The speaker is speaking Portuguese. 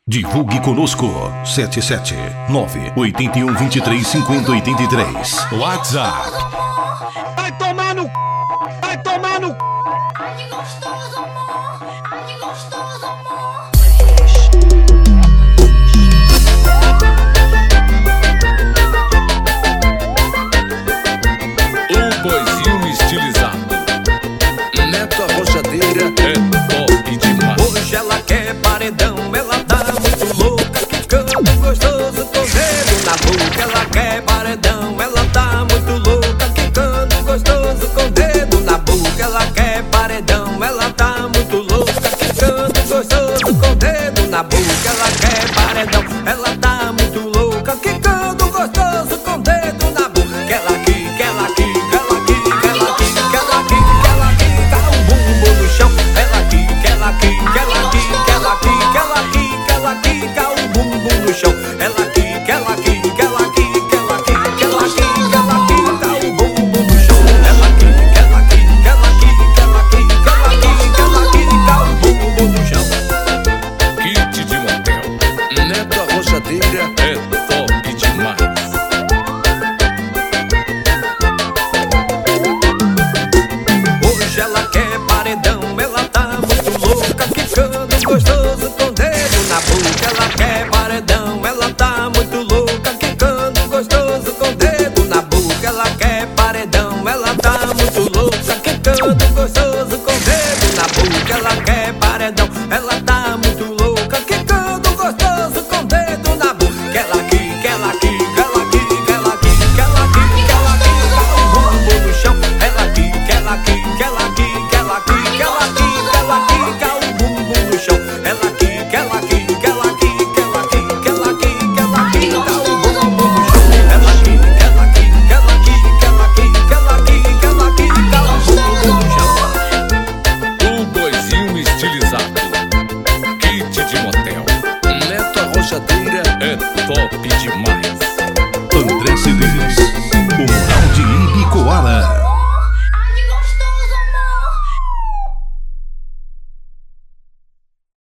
Divulgue conosco 779-8123-5083. WhatsApp. Vai tomar no vai tomar no Ai que gostoso, amor. Ai que gostoso, amor. O boizinho estilizado. Neto Arrochadeira é top demais. Hoje ela quer paredão, ela tá muito louca, quicando gostoso com dedo na boca. Ela quer paredão, ela tá muito louca, quicando gostoso com dedo na boca. Ela quer paredão, ela tá muito louca, quicando gostoso com dedo na boca. Ela quer paredão, ela tá muito louca, quicando gostoso com dedo na boca. Ela quica, ela quica, ela quica, ela quica, ela quica, ela quica o bumbum no chão. Ela quica, ela quica, ela quica, ela quica, ela quica, ela quica